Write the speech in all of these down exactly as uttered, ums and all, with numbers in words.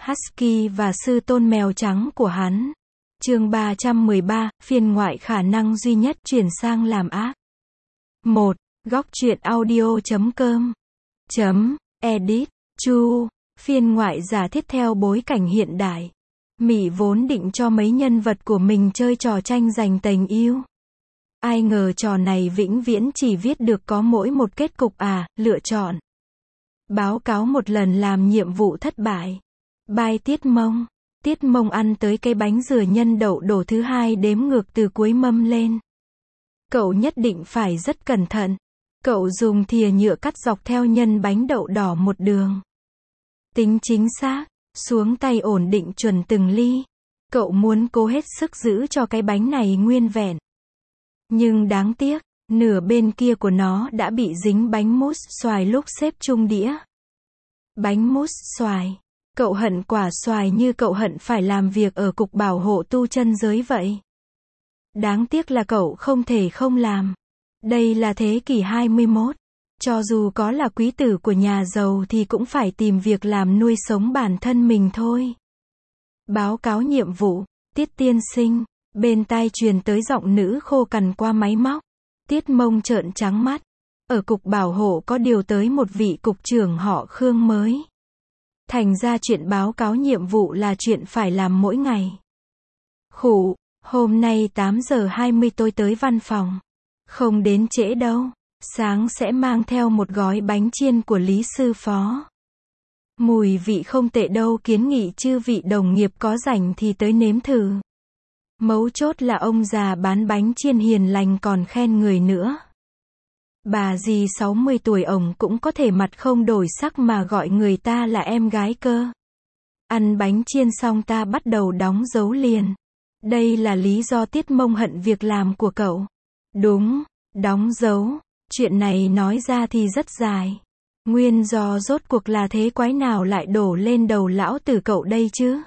Husky và sư tôn mèo trắng của hắn. Chương ba trăm mười ba, phiên ngoại khả năng duy nhất chuyển sang làm ác. một. Góc truyện audio chấm com chấm edit. Chu, phiên ngoại giả thiết theo bối cảnh hiện đại. Mỹ vốn định cho mấy nhân vật của mình chơi trò tranh giành tình yêu. Ai ngờ trò này vĩnh viễn chỉ viết được có mỗi một kết cục à, lựa chọn. Báo cáo một lần làm nhiệm vụ thất bại. Bye Tiết Mông. Tiết Mông ăn tới cái bánh dừa nhân đậu đổ thứ hai đếm ngược từ cuối mâm lên. Cậu nhất định phải rất cẩn thận. Cậu dùng thìa nhựa cắt dọc theo nhân bánh đậu đỏ một đường. Tính chính xác, xuống tay ổn định chuẩn từng ly. Cậu muốn cố hết sức giữ cho cái bánh này nguyên vẹn. Nhưng đáng tiếc, nửa bên kia của nó đã bị dính bánh mousse xoài lúc xếp chung đĩa. Bánh mousse xoài. Cậu hận quả xoài như cậu hận phải làm việc ở cục bảo hộ tu chân giới vậy. Đáng tiếc là cậu không thể không làm. Đây là thế kỷ hai mươi mốt. Cho dù có là quý tử của nhà giàu thì cũng phải tìm việc làm nuôi sống bản thân mình thôi. Báo cáo nhiệm vụ, Tiết tiên sinh. Bên tai truyền tới giọng nữ khô cằn qua máy móc. Tiết Mông trợn trắng mắt. Ở cục bảo hộ có điều tới một vị cục trưởng họ Khương mới. Thành ra chuyện báo cáo nhiệm vụ là chuyện phải làm mỗi ngày. Khủ, hôm nay tám giờ hai mươi tôi tới văn phòng. Không đến trễ đâu. Sáng sẽ mang theo một gói bánh chiên của Lý sư phó. Mùi vị không tệ đâu, kiến nghị chư vị đồng nghiệp có rảnh thì tới nếm thử. Mấu chốt là ông già bán bánh chiên hiền lành còn khen người nữa. Bà dì sáu mươi tuổi ổng cũng có thể mặt không đổi sắc mà gọi người ta là em gái cơ. Ăn bánh chiên xong ta bắt đầu đóng dấu liền. Đây là lý do Tiết Mông hận việc làm của cậu. Đúng, đóng dấu. Chuyện này nói ra thì rất dài. Nguyên do rốt cuộc là thế quái nào lại đổ lên đầu lão tử cậu đây chứ?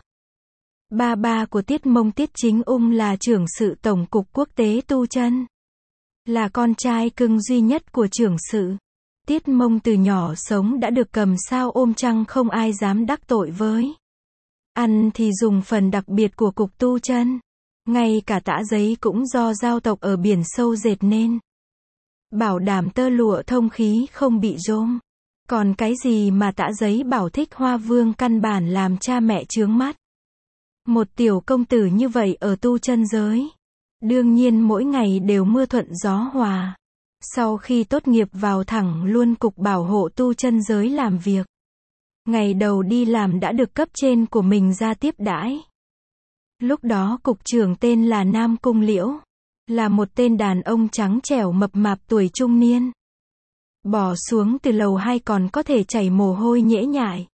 Ba ba của Tiết Mông Tiết Chính Ung là trưởng sự tổng cục quốc tế tu chân. Là con trai cưng duy nhất của trưởng sự. Tiết Mông từ nhỏ sống đã được cầm sao ôm trăng không ai dám đắc tội với. Ăn thì dùng phần đặc biệt của cục tu chân. Ngay cả tã giấy cũng do giao tộc ở biển sâu dệt nên. Bảo đảm tơ lụa thông khí không bị rôm. Còn cái gì mà tã giấy bảo thích hoa vương căn bản làm cha mẹ chướng mắt. Một tiểu công tử như vậy ở tu chân giới. Đương nhiên mỗi ngày đều mưa thuận gió hòa. Sau khi tốt nghiệp vào thẳng luôn cục bảo hộ tu chân giới làm việc. Ngày đầu đi làm đã được cấp trên của mình ra tiếp đãi. Lúc đó cục trưởng tên là Nam Cung Liễu. Là một tên đàn ông trắng trẻo mập mạp tuổi trung niên. Bỏ xuống từ lầu hai còn có thể chảy mồ hôi nhễ nhại.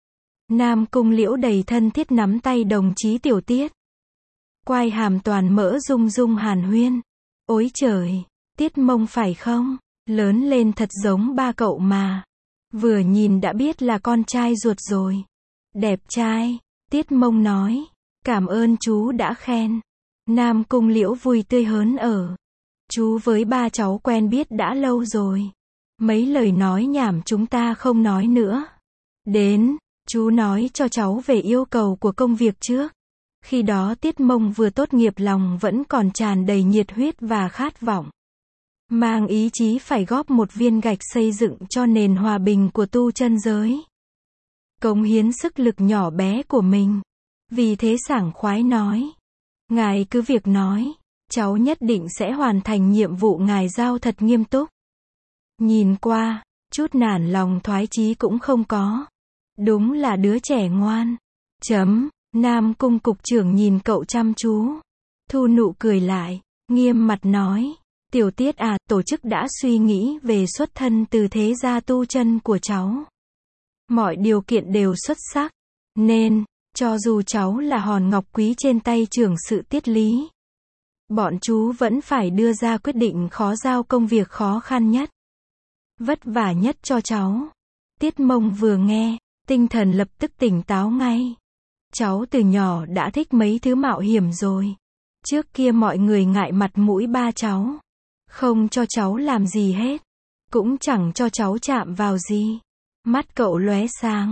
Nam Cung Liễu đầy thân thiết nắm tay đồng chí Tiểu Tiết. Quai hàm toàn mỡ rung rung hàn huyên. Ôi trời, Tiết Mông phải không? Lớn lên thật giống ba cậu mà. Vừa nhìn đã biết là con trai ruột rồi. Đẹp trai, Tiết Mông nói. Cảm ơn chú đã khen. Nam Cung Liễu vui tươi hớn ở. Chú với ba cháu quen biết đã lâu rồi. Mấy lời nói nhảm chúng ta không nói nữa. Đến, chú nói cho cháu về yêu cầu của công việc trước. Khi đó Tiết Mông vừa tốt nghiệp lòng vẫn còn tràn đầy nhiệt huyết và khát vọng. Mang ý chí phải góp một viên gạch xây dựng cho nền hòa bình của tu chân giới. Cống hiến sức lực nhỏ bé của mình. Vì thế sảng khoái nói. Ngài cứ việc nói. Cháu nhất định sẽ hoàn thành nhiệm vụ ngài giao thật nghiêm túc. Nhìn qua, chút nản lòng thoái chí cũng không có. Đúng là đứa trẻ ngoan. Chấm. Nam Cung cục trưởng nhìn cậu chăm chú. Thu nụ cười lại. Nghiêm mặt nói. Tiểu Tiết à, tổ chức đã suy nghĩ về xuất thân từ thế gia tu chân của cháu. Mọi điều kiện đều xuất sắc. Nên, cho dù cháu là hòn ngọc quý trên tay trưởng sự Tiết Lý. Bọn chú vẫn phải đưa ra quyết định khó giao công việc khó khăn nhất. Vất vả nhất cho cháu. Tiết Mông vừa nghe, tinh thần lập tức tỉnh táo ngay. Cháu từ nhỏ đã thích mấy thứ mạo hiểm rồi. Trước kia mọi người ngại mặt mũi ba cháu. Không cho cháu làm gì hết. Cũng chẳng cho cháu chạm vào gì. Mắt cậu lóe sáng.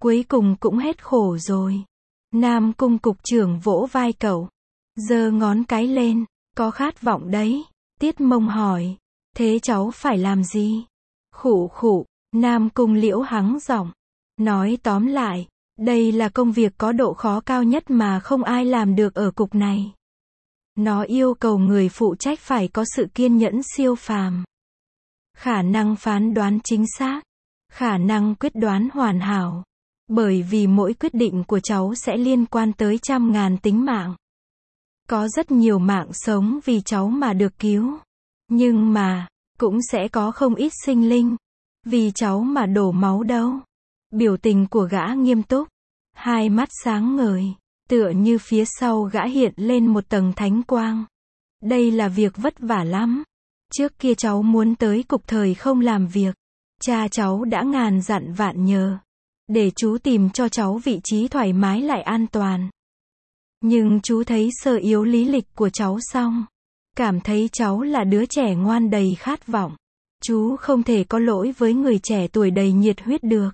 cuối cùng cũng hết khổ rồi. Nam Cung cục trưởng vỗ vai cậu, giơ ngón cái lên, có khát vọng đấy. Tiết Mông hỏi, thế cháu phải làm gì? Khụ khụ, Nam Cung Liễu hắng giọng, nói tóm lại, đây là công việc có độ khó cao nhất mà không ai làm được ở cục này. Nó yêu cầu người phụ trách phải có sự kiên nhẫn siêu phàm, khả năng phán đoán chính xác, khả năng quyết đoán hoàn hảo. Bởi vì mỗi quyết định của cháu sẽ liên quan tới trăm ngàn tính mạng. Có rất nhiều mạng sống vì cháu mà được cứu. Nhưng mà, cũng sẽ có không ít sinh linh vì cháu mà đổ máu đâu. Biểu tình của gã nghiêm túc, hai mắt sáng ngời, tựa như phía sau gã hiện lên một tầng thánh quang. Đây là việc vất vả lắm. Trước kia cháu muốn tới cục thời không làm việc, cha cháu đã ngàn dặn vạn nhờ, để chú tìm cho cháu vị trí thoải mái lại an toàn. Nhưng chú thấy sơ yếu lý lịch của cháu xong, cảm thấy cháu là đứa trẻ ngoan đầy khát vọng. Chú không thể có lỗi với người trẻ tuổi đầy nhiệt huyết được.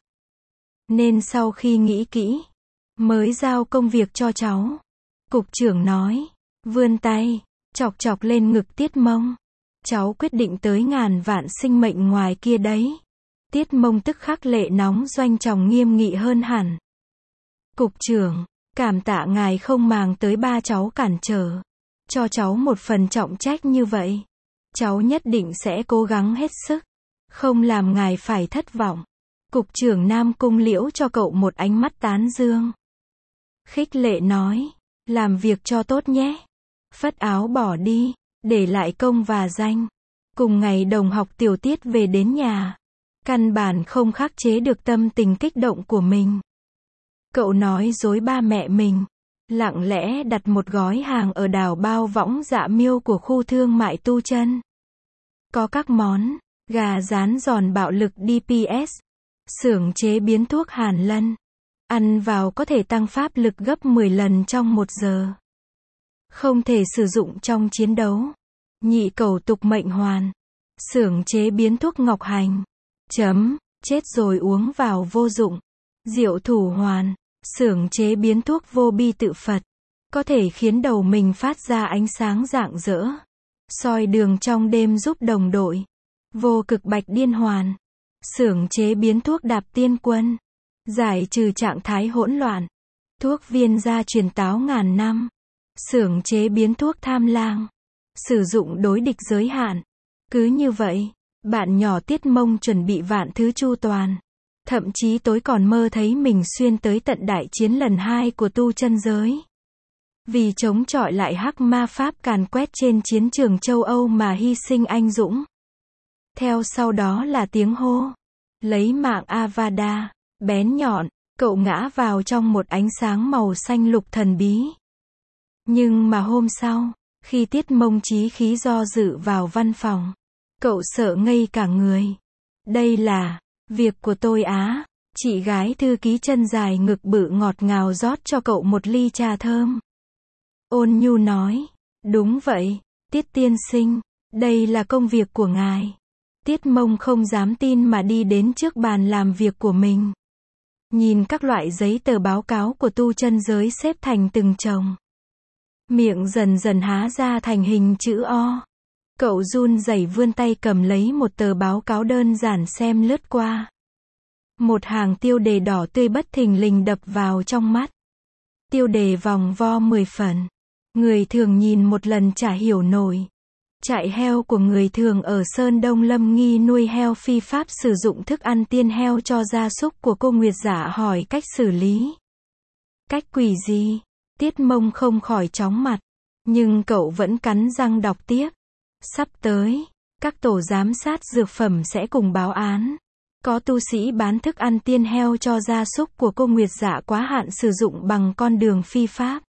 Nên sau khi nghĩ kỹ, mới giao công việc cho cháu. Cục trưởng nói, vươn tay, chọc chọc lên ngực Tiết Mông. Cháu quyết định tới ngàn vạn sinh mệnh ngoài kia đấy. Tiết Mông tức khắc lệ nóng doanh trọng nghiêm nghị hơn hẳn. Cục trưởng, cảm tạ ngài không màng tới ba cháu cản trở, cho cháu một phần trọng trách như vậy. Cháu nhất định sẽ cố gắng hết sức, không làm ngài phải thất vọng. Cục trưởng Nam Cung Liễu cho cậu một ánh mắt tán dương. Khích lệ nói, làm việc cho tốt nhé. Phất áo bỏ đi, để lại công và danh. Cùng ngày đồng học Tiểu Tiết về đến nhà. Căn bản không khắc chế được tâm tình kích động của mình. Cậu nói dối ba mẹ mình, lặng lẽ đặt một gói hàng ở đảo Bao Võng Dạ Miêu của khu thương mại Tu Chân. Có các món, gà rán giòn bạo lực đê pê ét, xưởng chế biến thuốc Hàn Lân. Ăn vào có thể tăng pháp lực gấp mười lần trong một giờ. Không thể sử dụng trong chiến đấu. Nhị cầu tục mệnh hoàn. Xưởng chế biến thuốc Ngọc Hành. Chấm, chết rồi uống vào vô dụng. Diệu thủ hoàn. Xưởng chế biến thuốc vô bi tự Phật. Có thể khiến đầu mình phát ra ánh sáng rạng rỡ. Soi đường trong đêm giúp đồng đội. Vô cực bạch điên hoàn. Xưởng chế biến thuốc đạp tiên quân. Giải trừ trạng thái hỗn loạn. Thuốc viên gia truyền táo ngàn năm. Xưởng chế biến thuốc tham lang. Sử dụng đối địch giới hạn. Cứ như vậy, bạn nhỏ Tiết Mông chuẩn bị vạn thứ chu toàn. Thậm chí tối còn mơ thấy mình xuyên tới tận đại chiến lần hai của tu chân giới. Vì chống chọi lại hắc ma pháp càn quét trên chiến trường châu Âu mà hy sinh anh dũng. Theo sau đó là tiếng hô. Lấy mạng Avada. Bén nhọn, cậu ngã vào trong một ánh sáng màu xanh lục thần bí. Nhưng mà hôm sau, khi Tiết Mông chí khí do dự vào văn phòng, cậu sợ ngây cả người. Đây là việc của tôi á. Chị gái thư ký chân dài ngực bự ngọt ngào rót cho cậu một ly trà thơm. Ôn nhu nói, đúng vậy, Tiết tiên sinh, đây là công việc của ngài. Tiết Mông không dám tin mà đi đến trước bàn làm việc của mình. Nhìn các loại giấy tờ báo cáo của tu chân giới xếp thành từng chồng. Miệng dần dần há ra thành hình chữ O. Cậu run rẩy vươn tay cầm lấy một tờ báo cáo đơn giản xem lướt qua. Một hàng tiêu đề đỏ tươi bất thình lình đập vào trong mắt. Tiêu đề vòng vo mười phần. Người thường nhìn một lần chả hiểu nổi. Trại heo của người thường ở Sơn Đông Lâm nghi nuôi heo phi pháp sử dụng thức ăn tiên heo cho gia súc của cô Nguyệt Giả hỏi cách xử lý. Cách quỷ gì? Tiết Mông không khỏi chóng mặt. Nhưng cậu vẫn cắn răng đọc tiếp. Sắp tới, các tổ giám sát dược phẩm sẽ cùng báo án. Có tu sĩ bán thức ăn tiên heo cho gia súc của cô Nguyệt Giả quá hạn sử dụng bằng con đường phi pháp.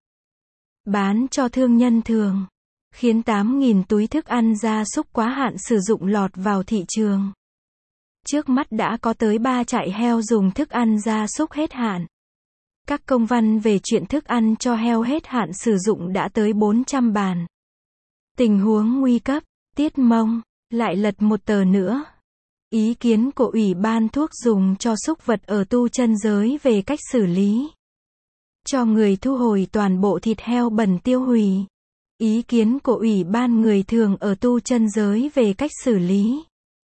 Bán cho thương nhân thường. Khiến tám nghìn túi thức ăn gia súc quá hạn sử dụng lọt vào thị trường. Trước mắt đã có tới ba trại heo dùng thức ăn gia súc hết hạn. Các công văn về chuyện thức ăn cho heo hết hạn sử dụng đã tới bốn trăm bản. Tình huống nguy cấp, Tiết Mông lại lật một tờ nữa. Ý kiến của Ủy ban thuốc dùng cho súc vật ở tu chân giới về cách xử lý. Cho người thu hồi toàn bộ thịt heo bẩn tiêu hủy. Ý kiến của Ủy ban người thường ở tu chân giới về cách xử lý.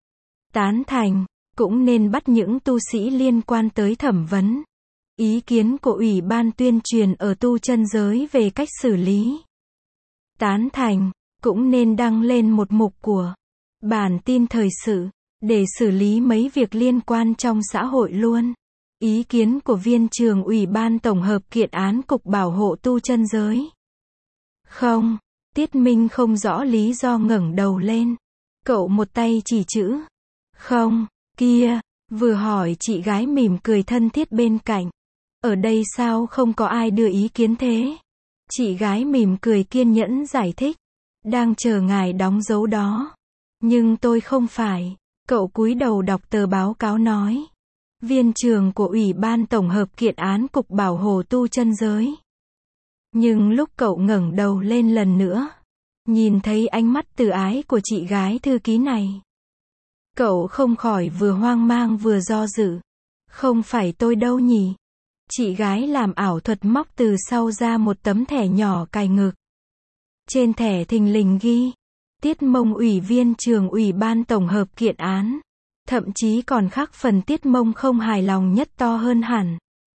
Tán thành, cũng nên bắt những tu sĩ liên quan tới thẩm vấn. Ý kiến của Ủy ban tuyên truyền ở tu chân giới về cách xử lý. Tán thành, cũng nên đăng lên một mục của bản tin thời sự, để xử lý mấy việc liên quan trong xã hội luôn. Ý kiến của viên trưởng Ủy ban tổng hợp kiện án Cục Bảo hộ tu chân giới. Không, Tiết Minh không rõ lý do ngẩng đầu lên. Cậu một tay chỉ chữ. Không, kia, vừa hỏi chị gái mỉm cười thân thiết bên cạnh. Ở đây sao không có ai đưa ý kiến thế? Chị gái mỉm cười kiên nhẫn giải thích. Đang chờ ngài đóng dấu đó. Nhưng tôi không phải. Cậu cúi đầu đọc tờ báo cáo nói. Viên trưởng của Ủy ban tổng hợp kiện án Cục Bảo hộ tu chân giới. Nhưng lúc cậu ngẩng đầu lên lần nữa, nhìn thấy ánh mắt từ ái của chị gái thư ký này, cậu không khỏi vừa hoang mang vừa do dự. Không phải tôi đâu nhỉ? Chị gái làm ảo thuật móc từ sau ra một tấm thẻ nhỏ cài ngực. Trên thẻ thình lình ghi, Tiết Mông Ủy viên trưởng Ủy ban tổng hợp kiện án. Thậm chí còn khắc phần Tiết Mông không hài lòng nhất to hơn hẳn.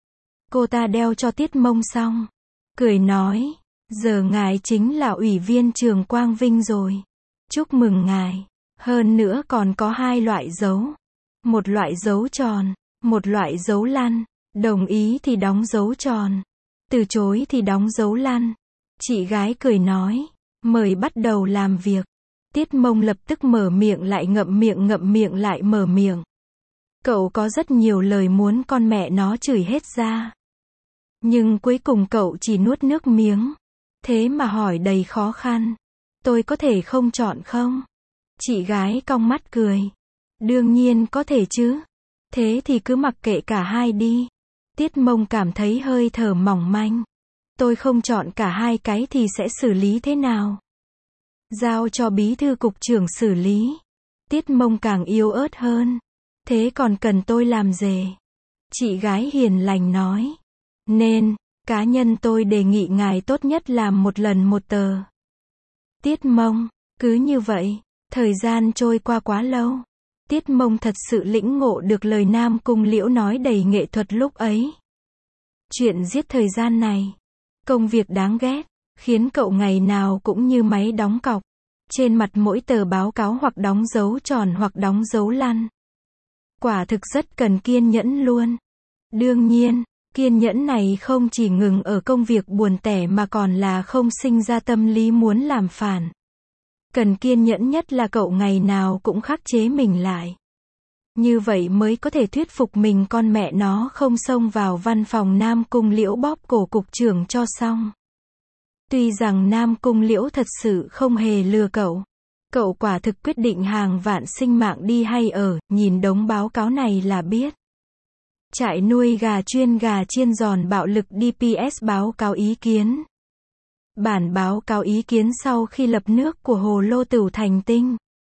Cô ta đeo cho Tiết Mông xong, cười nói, giờ ngài chính là Ủy viên trưởng Quang Vinh rồi. Chúc mừng ngài. Hơn nữa còn có hai loại dấu. Một loại dấu tròn, một loại dấu lăn. Đồng ý thì đóng dấu tròn, từ chối thì đóng dấu lăn. Chị gái cười nói, mời bắt đầu làm việc. Tiết Mông lập tức mở miệng lại ngậm miệng ngậm miệng lại mở miệng. Cậu có rất nhiều lời muốn con mẹ nó chửi hết ra. Nhưng cuối cùng cậu chỉ nuốt nước miếng. Thế mà hỏi đầy khó khăn. Tôi có thể không chọn không? Chị gái cong mắt cười. Đương nhiên có thể chứ. Thế thì cứ mặc kệ cả hai đi. Tiết Mông cảm thấy hơi thở mỏng manh. Tôi không chọn cả hai cái thì sẽ xử lý thế nào? Giao cho bí thư cục trưởng xử lý. Tiết Mông càng yếu ớt hơn. Thế còn cần tôi làm gì? Chị gái hiền lành nói. Nên, cá nhân tôi đề nghị ngài tốt nhất làm một lần một tờ. Tiết Mông, cứ như vậy, thời gian trôi qua quá lâu. Tiết Mông thật sự lĩnh ngộ được lời Nam Cung Liễu nói đầy nghệ thuật lúc ấy. Chuyện giết thời gian này, công việc đáng ghét, khiến cậu ngày nào cũng như máy đóng cọc. Trên mặt mỗi tờ báo cáo hoặc đóng dấu tròn hoặc đóng dấu lăn. Quả thực rất cần kiên nhẫn luôn. Đương nhiên, kiên nhẫn này không chỉ ngừng ở công việc buồn tẻ mà còn là không sinh ra tâm lý muốn làm phản. Cần kiên nhẫn nhất là cậu ngày nào cũng khắc chế mình lại. Như vậy mới có thể thuyết phục mình con mẹ nó không xông vào văn phòng Nam Cung Liễu bóp cổ cục trưởng cho xong. Tuy rằng Nam Cung Liễu thật sự không hề lừa cậu. Cậu quả thực quyết định hàng vạn sinh mạng đi hay ở, nhìn đống báo cáo này là biết. Trại nuôi gà chuyên gà chiên giòn bạo lực đê pê ét báo cáo ý kiến. Bản báo cáo ý kiến sau khi lập nước của Hồ Lô Tửu thành tinh.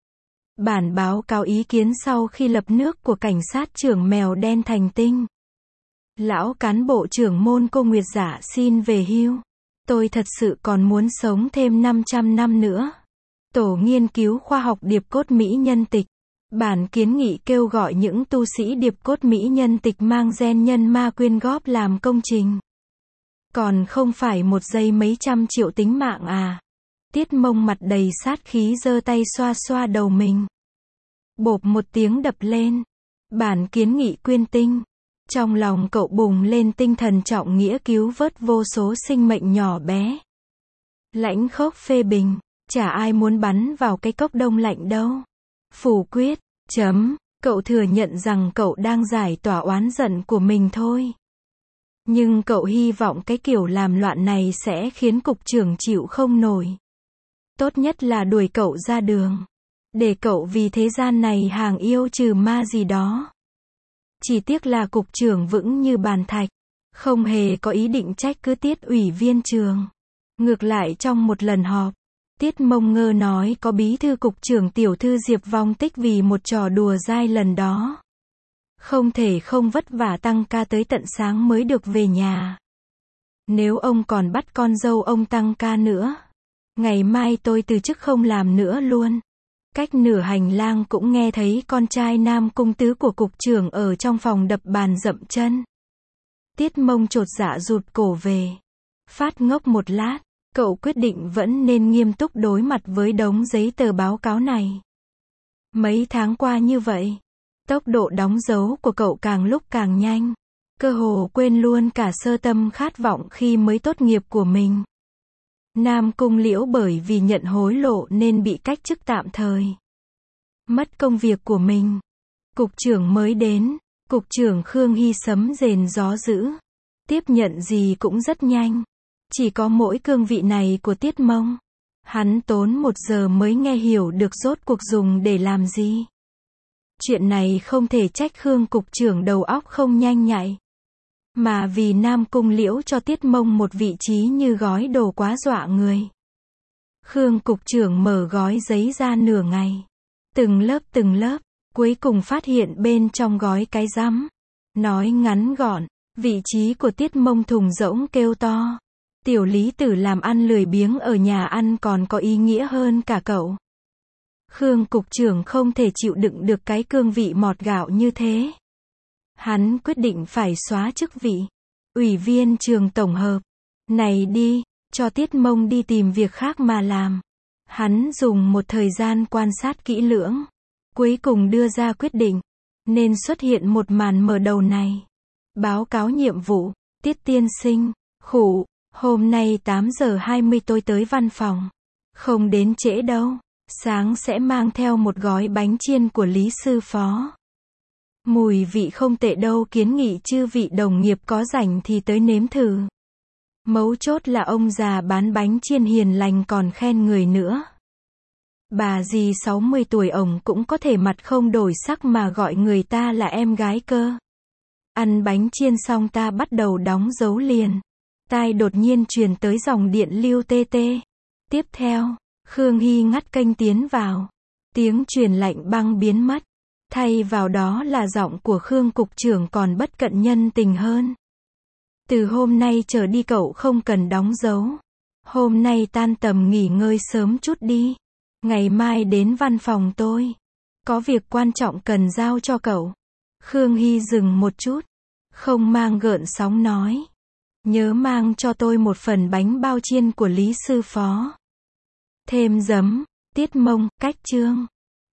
Bản báo cáo ý kiến sau khi lập nước của cảnh sát trưởng Mèo Đen thành tinh. Lão cán bộ trưởng môn Cô Nguyệt Giả xin về hưu. Tôi thật sự còn muốn sống thêm năm trăm năm nữa. Tổ nghiên cứu khoa học điệp cốt mỹ nhân tịch. Bản kiến nghị kêu gọi những tu sĩ điệp cốt mỹ nhân tịch mang gen nhân ma quyên góp làm công trình. Còn không phải một giây mấy trăm triệu tính mạng à. Tiết Mông mặt đầy sát khí giơ tay xoa xoa đầu mình. Bộp một tiếng đập lên. Bản kiến nghị quyên tinh. Trong lòng cậu bùng lên tinh thần trọng nghĩa cứu vớt vô số sinh mệnh nhỏ bé. Lãnh Khốc phê bình. Chả ai muốn bắn vào cái cốc đông lạnh đâu. Phủ quyết. Chấm. Cậu thừa nhận rằng cậu đang giải tỏa oán giận của mình thôi. Nhưng cậu hy vọng cái kiểu làm loạn này sẽ khiến cục trưởng chịu không nổi. Tốt nhất là đuổi cậu ra đường. Để cậu vì thế gian này hàng yêu trừ ma gì đó. Chỉ tiếc là cục trưởng vững như bàn thạch. Không hề có ý định trách cứ Tiết ủy viên trường. Ngược lại trong một lần họp, Tiết Mông Ngơ nói có bí thư cục trưởng tiểu thư Diệp vong tích vì một trò đùa dai lần đó. Không thể không vất vả tăng ca tới tận sáng mới được về nhà. Nếu ông còn bắt con dâu ông tăng ca nữa, ngày mai tôi từ chức không làm nữa luôn. Cách nửa hành lang cũng nghe thấy con trai nam cung tứ của cục trưởng ở trong phòng đập bàn dậm chân. Tiết Mông chột dạ rụt cổ về. Phát ngốc một lát, cậu quyết định vẫn nên nghiêm túc đối mặt với đống giấy tờ báo cáo này. Mấy tháng qua như vậy, tốc độ đóng dấu của cậu càng lúc càng nhanh. Cơ hồ quên luôn cả sơ tâm khát vọng khi mới tốt nghiệp của mình. Nam Cung Liễu bởi vì nhận hối lộ nên bị cách chức tạm thời. Mất công việc của mình. Cục trưởng mới đến. Cục trưởng Khương Hy sấm rền gió dữ. Tiếp nhận gì cũng rất nhanh. Chỉ có mỗi cương vị này của Tiết Mông. Hắn tốn một giờ mới nghe hiểu được rốt cuộc dùng để làm gì. Chuyện này không thể trách Khương cục trưởng đầu óc không nhanh nhạy. Mà vì Nam Cung Liễu cho Tiết Mông một vị trí như gói đồ quá dọa người. Khương cục trưởng mở gói giấy ra nửa ngày. Từng lớp từng lớp, cuối cùng phát hiện bên trong gói cái rắm. Nói ngắn gọn, vị trí của Tiết Mông thùng rỗng kêu to. Tiểu Lý Tử làm ăn lười biếng ở nhà ăn còn có ý nghĩa hơn cả cậu. Khương cục trưởng không thể chịu đựng được cái cương vị mọt gạo như thế. Hắn quyết định phải xóa chức vị ủy viên trường tổng hợp. Này đi, cho Tiết Mông đi tìm việc khác mà làm. Hắn dùng một thời gian quan sát kỹ lưỡng, cuối cùng đưa ra quyết định, nên xuất hiện một màn mở đầu này. Báo cáo nhiệm vụ, Tiết tiên sinh, khủ, hôm nay tám giờ hai mươi tôi tới văn phòng. Không đến trễ đâu, sáng sẽ mang theo một gói bánh chiên của Lý sư phó. Mùi vị không tệ đâu, kiến nghị chư vị đồng nghiệp có rảnh thì tới nếm thử. Mấu chốt là ông già bán bánh chiên hiền lành còn khen người nữa. Bà dì sáu mươi tuổi ổng cũng có thể mặt không đổi sắc mà gọi người ta là em gái cơ. Ăn bánh chiên xong ta bắt đầu đóng dấu liền. Tai đột nhiên truyền tới dòng điện lưu tê tê. Tiếp theo, Khương Hy ngắt kênh tiến vào. Tiếng truyền lạnh băng biến mất. Thay vào đó là giọng của Khương cục trưởng còn bất cận nhân tình hơn. Từ hôm nay trở đi cậu không cần đóng dấu. Hôm nay tan tầm nghỉ ngơi sớm chút đi. Ngày mai đến văn phòng tôi. Có việc quan trọng cần giao cho cậu. Khương Hy dừng một chút. Không mang gợn sóng nói. Nhớ mang cho tôi một phần bánh bao chiên của Lý sư phó. Thêm giấm, Tiết Mông, cách chương.